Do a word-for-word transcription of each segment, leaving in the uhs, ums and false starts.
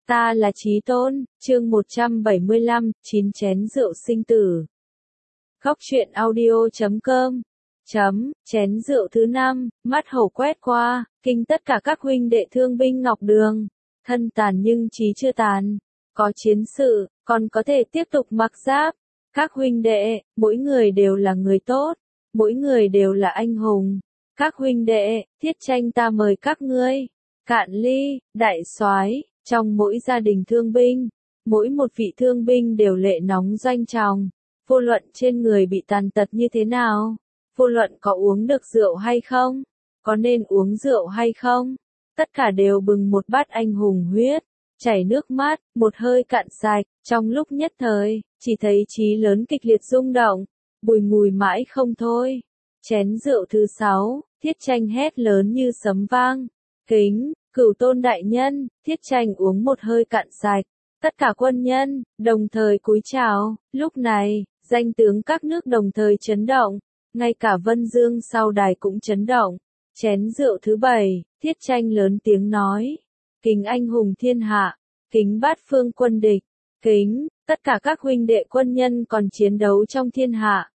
Ta là Chí Tôn, chương một trăm bảy mươi lăm, chín chén rượu sinh tử. Góc truyện audio chấm com chấm, chén rượu thứ năm, mắt hổ quét qua, kinh tất cả các huynh đệ thương binh Ngọc Đường. Thân tàn nhưng chí chưa tàn. Có chiến sự, còn có thể tiếp tục mặc giáp. Các huynh đệ, mỗi người đều là người tốt. Mỗi người đều là anh hùng. Các huynh đệ, Thiết Tranh ta mời các ngươi. Cạn ly, đại soái. Trong mỗi gia đình thương binh, mỗi một vị thương binh đều lệ nóng doanh tròng. Vô luận trên người bị tàn tật như thế nào, vô luận có uống được rượu hay không, có nên uống rượu hay không, tất cả đều bừng một bát anh hùng huyết, chảy nước mắt, một hơi cạn sạch. Trong lúc nhất thời, chỉ thấy Chí lớn kịch liệt rung động, bùi ngùi mãi không thôi. Chén rượu thứ sáu, Thiết Tranh hét lớn như sấm vang. Kính, Cửu Tôn đại nhân. Thiết Tranh uống một hơi cạn sạch. Tất cả quân nhân, đồng thời cúi chào. Lúc này, danh tướng các nước đồng thời chấn động. Ngay cả Vân Dương sau đài cũng chấn động. Chén rượu thứ bảy, Thiết Tranh lớn tiếng nói. Kính anh hùng thiên hạ. Kính bát phương quân địch. Kính, tất cả các huynh đệ quân nhân còn chiến đấu trong thiên hạ.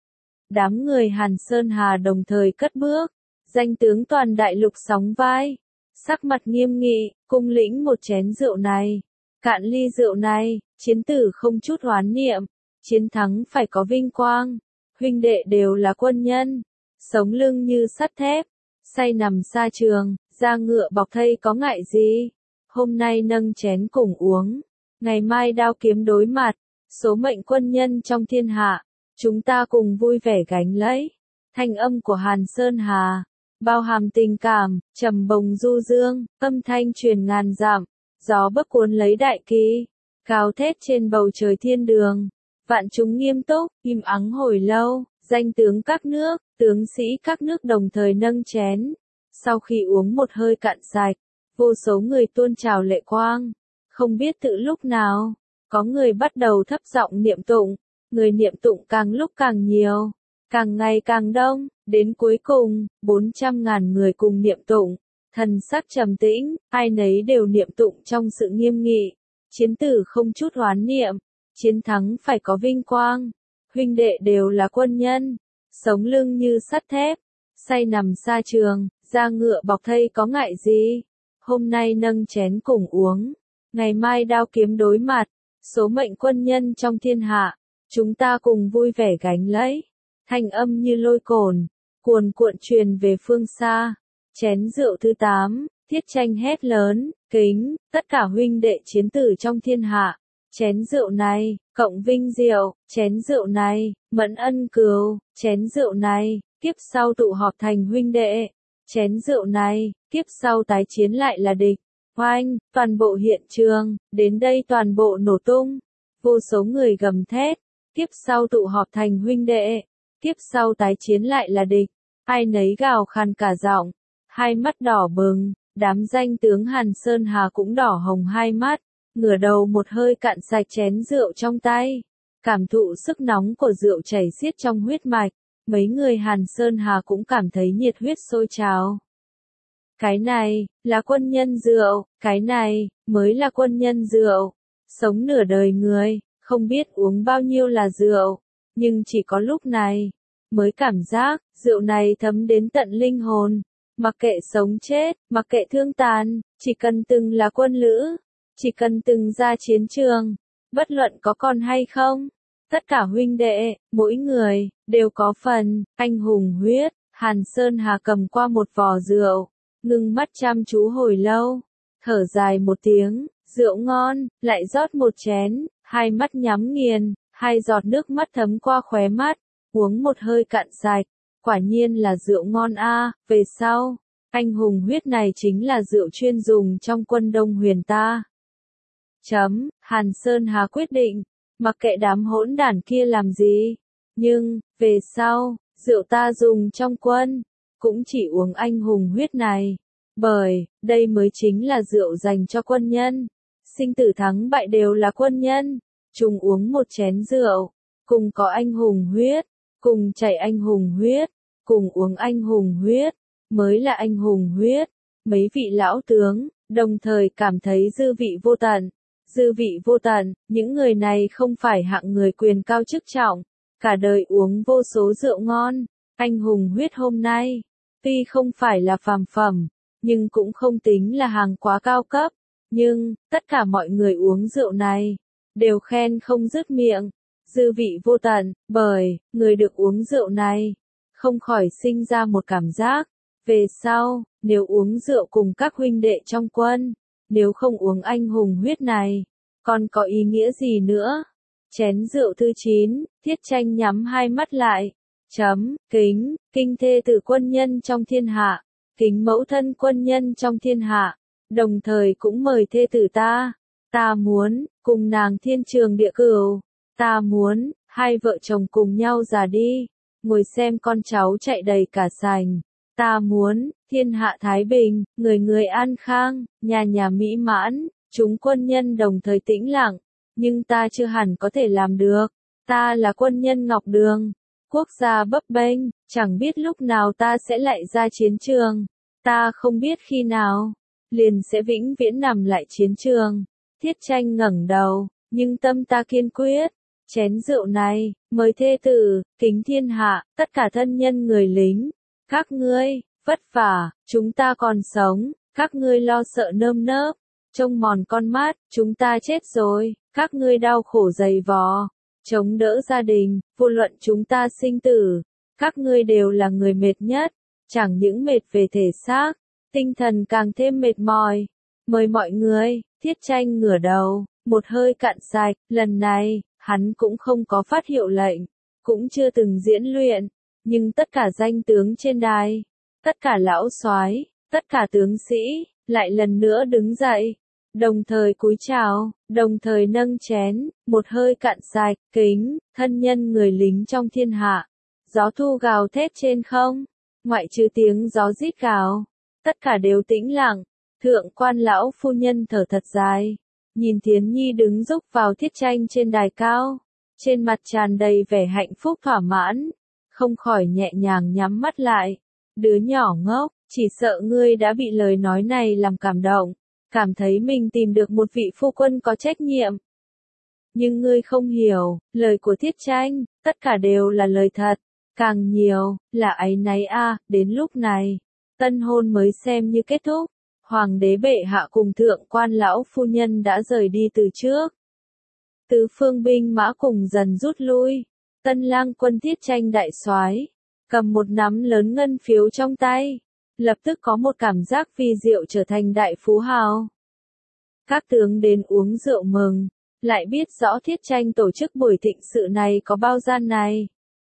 Đám người Hàn Sơn Hà đồng thời cất bước. Danh tướng toàn đại lục sóng vai. Sắc mặt nghiêm nghị, cung lĩnh một chén rượu này. Cạn ly rượu này, chiến tử không chút oán niệm. Chiến thắng phải có vinh quang. Huynh đệ đều là quân nhân. Sống lưng như sắt thép. Say nằm xa trường, da ngựa bọc thây có ngại gì. Hôm nay nâng chén cùng uống. Ngày mai đao kiếm đối mặt. Số mệnh quân nhân trong thiên hạ. Chúng ta cùng vui vẻ gánh lấy. Thanh âm của Hàn Sơn Hà. Bao hàm tình cảm, trầm bồng du dương, âm thanh truyền ngàn dặm, gió bấc cuốn lấy đại kỳ, cao thét trên bầu trời thiên đường. Vạn chúng nghiêm túc, im ắng hồi lâu, danh tướng các nước, tướng sĩ các nước đồng thời nâng chén. Sau khi uống một hơi cạn sạch, vô số người tuôn trào lệ quang. Không biết từ lúc nào, có người bắt đầu thấp giọng niệm tụng, người niệm tụng càng lúc càng nhiều, càng ngày càng đông. Đến cuối cùng, bốn trăm ngàn người cùng niệm tụng, thần sắc trầm tĩnh, ai nấy đều niệm tụng trong sự nghiêm nghị. Chiến tử không chút oán niệm, chiến thắng phải có vinh quang. Huynh đệ đều là quân nhân, sống lưng như sắt thép, say nằm xa trường, da ngựa bọc thây có ngại gì. Hôm nay nâng chén cùng uống, ngày mai đao kiếm đối mặt, số mệnh quân nhân trong thiên hạ, chúng ta cùng vui vẻ gánh lấy. Thanh âm như lôi cồn, cuồn cuộn truyền về phương xa. Chén rượu thứ tám, Thiết Tranh hét lớn, kính, tất cả huynh đệ chiến tử trong thiên hạ. Chén rượu này, cộng vinh diệu, chén rượu này, mẫn ân cừu, chén rượu này, kiếp sau tụ họp thành huynh đệ. Chén rượu này, kiếp sau tái chiến lại là địch. Oanh, toàn bộ hiện trường, đến đây toàn bộ nổ tung. Vô số người gầm thét, kiếp sau tụ họp thành huynh đệ. Kiếp sau tái chiến lại là địch. Ai nấy gào khàn cả giọng, hai mắt đỏ bừng, đám danh tướng Hàn Sơn Hà cũng đỏ hồng hai mắt, ngửa đầu một hơi cạn sạch chén rượu trong tay, cảm thụ sức nóng của rượu chảy xiết trong huyết mạch, mấy người Hàn Sơn Hà cũng cảm thấy nhiệt huyết sôi trào. Cái này, là quân nhân rượu, cái này, mới là quân nhân rượu, sống nửa đời người, không biết uống bao nhiêu là rượu, nhưng chỉ có lúc này, mới cảm giác, rượu này thấm đến tận linh hồn. Mặc kệ sống chết, mặc kệ thương tàn, chỉ cần từng là quân lữ, chỉ cần từng ra chiến trường, bất luận có còn hay không, tất cả huynh đệ, mỗi người, đều có phần, anh hùng huyết. Hàn Sơn Hà cầm qua một vò rượu, ngưng mắt chăm chú hồi lâu, thở dài một tiếng, rượu ngon, lại rót một chén, hai mắt nhắm nghiền, hai giọt nước mắt thấm qua khóe mắt. Uống một hơi cạn sạch, quả nhiên là rượu ngon a. À. Về sau, anh hùng huyết này chính là rượu chuyên dùng trong quân Đông Huyền ta. Chấm, Hàn Sơn Hà quyết định, mặc kệ đám hỗn đản kia làm gì, nhưng, về sau, rượu ta dùng trong quân, cũng chỉ uống anh hùng huyết này, bởi, đây mới chính là rượu dành cho quân nhân. Sinh tử thắng bại đều là quân nhân, chung uống một chén rượu, cùng có anh hùng huyết. Cùng chảy anh hùng huyết, cùng uống anh hùng huyết, mới là anh hùng huyết. Mấy vị lão tướng, đồng thời cảm thấy dư vị vô tận. Dư vị vô tận, những người này không phải hạng người quyền cao chức trọng, cả đời uống vô số rượu ngon, anh hùng huyết hôm nay, tuy không phải là phàm phẩm, nhưng cũng không tính là hàng quá cao cấp, nhưng, tất cả mọi người uống rượu này, đều khen không dứt miệng, dư vị vô tận, bởi, người được uống rượu này, không khỏi sinh ra một cảm giác, về sau, nếu uống rượu cùng các huynh đệ trong quân, nếu không uống anh hùng huyết này, còn có ý nghĩa gì nữa? Chén rượu thứ chín, Thiết Tranh nhắm hai mắt lại, chấm, kính, kinh thê tử quân nhân trong thiên hạ, kính mẫu thân quân nhân trong thiên hạ, đồng thời cũng mời thê tử ta, ta muốn, cùng nàng thiên trường địa cửu, ta muốn, hai vợ chồng cùng nhau già đi, ngồi xem con cháu chạy đầy cả sành, ta muốn, thiên hạ thái bình, người người an khang, nhà nhà mỹ mãn, chúng quân nhân đồng thời tĩnh lặng, nhưng ta chưa hẳn có thể làm được, ta là quân nhân Ngọc Đường, quốc gia bấp bênh, chẳng biết lúc nào ta sẽ lại ra chiến trường, ta không biết khi nào, liền sẽ vĩnh viễn nằm lại chiến trường. Thiết Tranh ngẩng đầu, nhưng tâm ta kiên quyết, chén rượu này, mời thê tử, kính thiên hạ, tất cả thân nhân người lính, các ngươi, vất vả, chúng ta còn sống, các ngươi lo sợ nơm nớp, trông mòn con mắt, chúng ta chết rồi, các ngươi đau khổ dày vò, chống đỡ gia đình, vô luận chúng ta sinh tử, các ngươi đều là người mệt nhất, chẳng những mệt về thể xác, tinh thần càng thêm mệt mỏi. Mời mọi người, Thiết Tranh ngửa đầu, một hơi cạn sạch, lần này, hắn cũng không có phát hiệu lệnh, cũng chưa từng diễn luyện, nhưng tất cả danh tướng trên đài, tất cả lão soái, tất cả tướng sĩ, lại lần nữa đứng dậy, đồng thời cúi chào, đồng thời nâng chén, một hơi cạn sạch, kính, thân nhân người lính trong thiên hạ. Gió thu gào thét trên không, ngoại trừ tiếng gió rít gào, tất cả đều tĩnh lặng. Thượng quan lão phu nhân thở thật dài, nhìn Thiến Nhi đứng dúc vào Thiết Tranh trên đài cao, trên mặt tràn đầy vẻ hạnh phúc thỏa mãn, không khỏi nhẹ nhàng nhắm mắt lại. Đứa nhỏ ngốc, chỉ sợ ngươi đã bị lời nói này làm cảm động, cảm thấy mình tìm được một vị phu quân có trách nhiệm. Nhưng ngươi không hiểu, lời của Thiết Tranh, tất cả đều là lời thật, càng nhiều, là áy náy a. Đến lúc này, tân hôn mới xem như kết thúc. Hoàng đế bệ hạ cùng thượng quan lão phu nhân đã rời đi từ trước. Tứ phương binh mã cùng dần rút lui. Tân lang quân Thiết Tranh đại soái, cầm một nắm lớn ngân phiếu trong tay, lập tức có một cảm giác vi diệu trở thành đại phú hào. Các tướng đến uống rượu mừng, lại biết rõ Thiết Tranh tổ chức buổi thịnh sự này có bao gian này.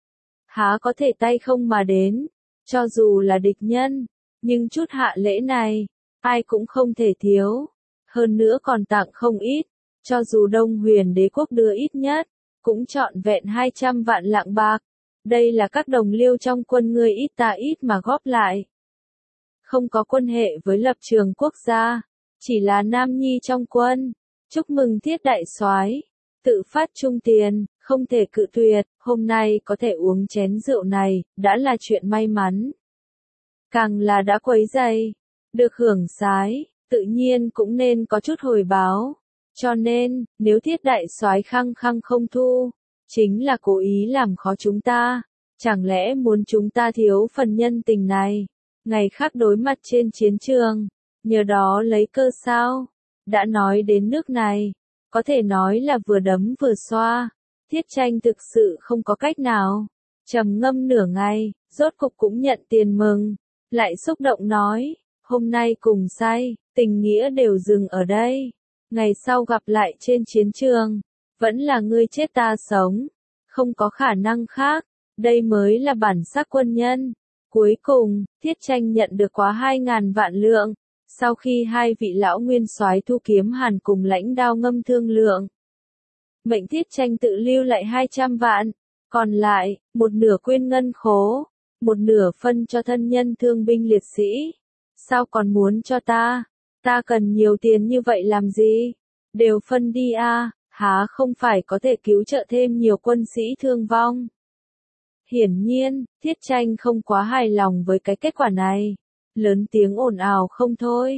Há có thể tay không mà đến, cho dù là địch nhân, nhưng chút hạ lễ này, ai cũng không thể thiếu, hơn nữa còn tặng không ít, cho dù Đông Huyền đế quốc đưa ít nhất, cũng trọn vẹn hai trăm vạn lạng bạc, đây là các đồng liêu trong quân ngươi ít ta ít mà góp lại. Không có quan hệ với lập trường quốc gia, chỉ là nam nhi trong quân, chúc mừng Thiết đại soái, tự phát chung tiền, không thể cự tuyệt, hôm nay có thể uống chén rượu này, đã là chuyện may mắn. Càng là đã quấy rầy, được hưởng sái, tự nhiên cũng nên có chút hồi báo. Cho nên, nếu Thiết đại soái khăng khăng không thu, chính là cố ý làm khó chúng ta. Chẳng lẽ muốn chúng ta thiếu phần nhân tình này, ngày khác đối mặt trên chiến trường, nhờ đó lấy cơ sao? Đã nói đến nước này, có thể nói là vừa đấm vừa xoa. Thiết Tranh thực sự không có cách nào. Trầm ngâm nửa ngày, rốt cục cũng nhận tiền mừng, lại xúc động nói, hôm nay cùng say, tình nghĩa đều dừng ở đây. Ngày sau gặp lại trên chiến trường, vẫn là ngươi chết ta sống, không có khả năng khác, đây mới là bản sắc quân nhân. Cuối cùng, Thiết Tranh nhận được quá hai ngàn vạn lượng, sau khi hai vị lão nguyên soái Thu Kiếm Hàn cùng Lãnh Đao Ngâm thương lượng. Mệnh Thiết Tranh tự lưu lại hai trăm vạn, còn lại, một nửa quyên ngân khố, một nửa phân cho thân nhân thương binh liệt sĩ. Sao còn muốn cho ta? Ta cần nhiều tiền như vậy làm gì? Đều phân đi a, há không phải có thể cứu trợ thêm nhiều quân sĩ thương vong. Hiển nhiên, Thiết Tranh không quá hài lòng với cái kết quả này. Lớn tiếng ồn ào không thôi.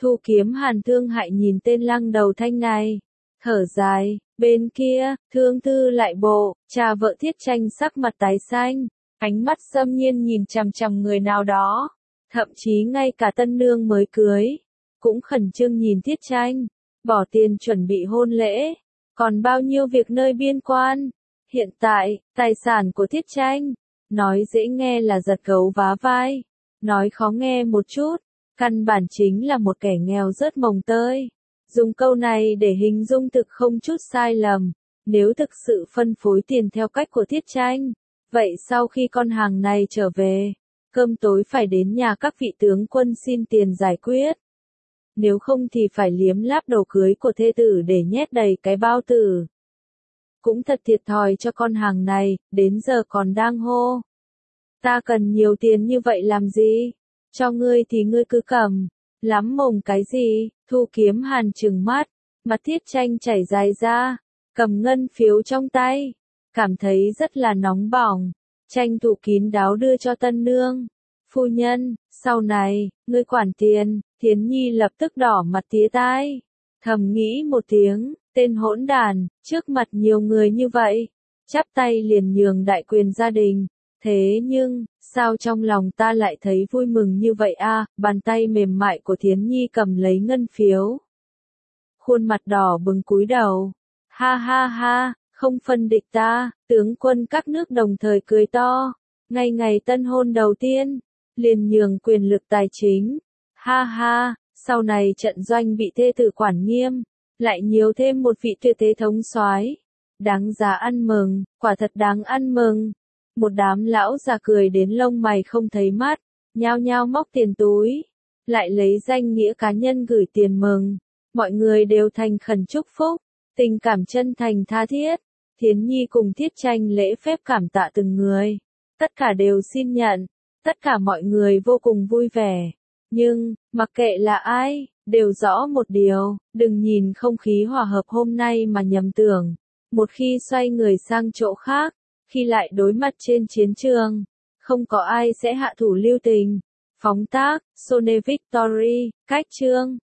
Thu Kiếm Hàn thương hại nhìn tên lăng đầu thanh này, thở dài, bên kia, Thương Tư lại bộ, cha vợ Thiết Tranh sắc mặt tái xanh, ánh mắt xâm nhiên nhìn chằm chằm người nào đó, thậm chí ngay cả tân nương mới cưới, cũng khẩn trương nhìn Thiết Tranh, bỏ tiền chuẩn bị hôn lễ, còn bao nhiêu việc nơi biên quan. Hiện tại, tài sản của Thiết Tranh, nói dễ nghe là giật gấu vá vai, nói khó nghe một chút, căn bản chính là một kẻ nghèo rớt mồng tơi. Dùng câu này để hình dung thực không chút sai lầm, nếu thực sự phân phối tiền theo cách của Thiết Tranh, vậy sau khi con hàng này trở về, cơm tối phải đến nhà các vị tướng quân xin tiền giải quyết. Nếu không thì phải liếm láp đồ cưới của thê tử để nhét đầy cái bao tử. Cũng thật thiệt thòi cho con hàng này, đến giờ còn đang hô. Ta cần nhiều tiền như vậy làm gì? Cho ngươi thì ngươi cứ cầm. Lắm mồm cái gì? Thu Kiếm Hàn trừng mắt, mặt Thiết Tranh chảy dài ra, cầm ngân phiếu trong tay, cảm thấy rất là nóng bỏng, tranh thủ kín đáo đưa cho tân nương. Phu nhân, sau này, ngươi quản tiền. Thiến Nhi lập tức đỏ mặt tía tai, thầm nghĩ một tiếng, tên hỗn đàn, trước mặt nhiều người như vậy, chắp tay liền nhường đại quyền gia đình. Thế nhưng, sao trong lòng ta lại thấy vui mừng như vậy a? Bàn tay mềm mại của Thiến Nhi cầm lấy ngân phiếu. Khuôn mặt đỏ bừng cúi đầu. Ha ha ha, không phân địch ta, tướng quân các nước đồng thời cười to. Ngay ngày tân hôn đầu tiên, liền nhường quyền lực tài chính. Ha ha, sau này trận doanh bị thê tử quản nghiêm, lại nhiều thêm một vị tuyệt thế thống soái. Đáng giá ăn mừng, quả thật đáng ăn mừng. Một đám lão già cười đến lông mày không thấy mắt, nhao nhao móc tiền túi, lại lấy danh nghĩa cá nhân gửi tiền mừng. Mọi người đều thành khẩn chúc phúc, tình cảm chân thành tha thiết. Thiến Nhi cùng Thiết Tranh lễ phép cảm tạ từng người, tất cả đều xin nhận, tất cả mọi người vô cùng vui vẻ. Nhưng, mặc kệ là ai, đều rõ một điều, đừng nhìn không khí hòa hợp hôm nay mà nhầm tưởng. Một khi xoay người sang chỗ khác, khi lại đối mặt trên chiến trường, không có ai sẽ hạ thủ lưu tình. Phóng tác, Sone Victory, cách chương.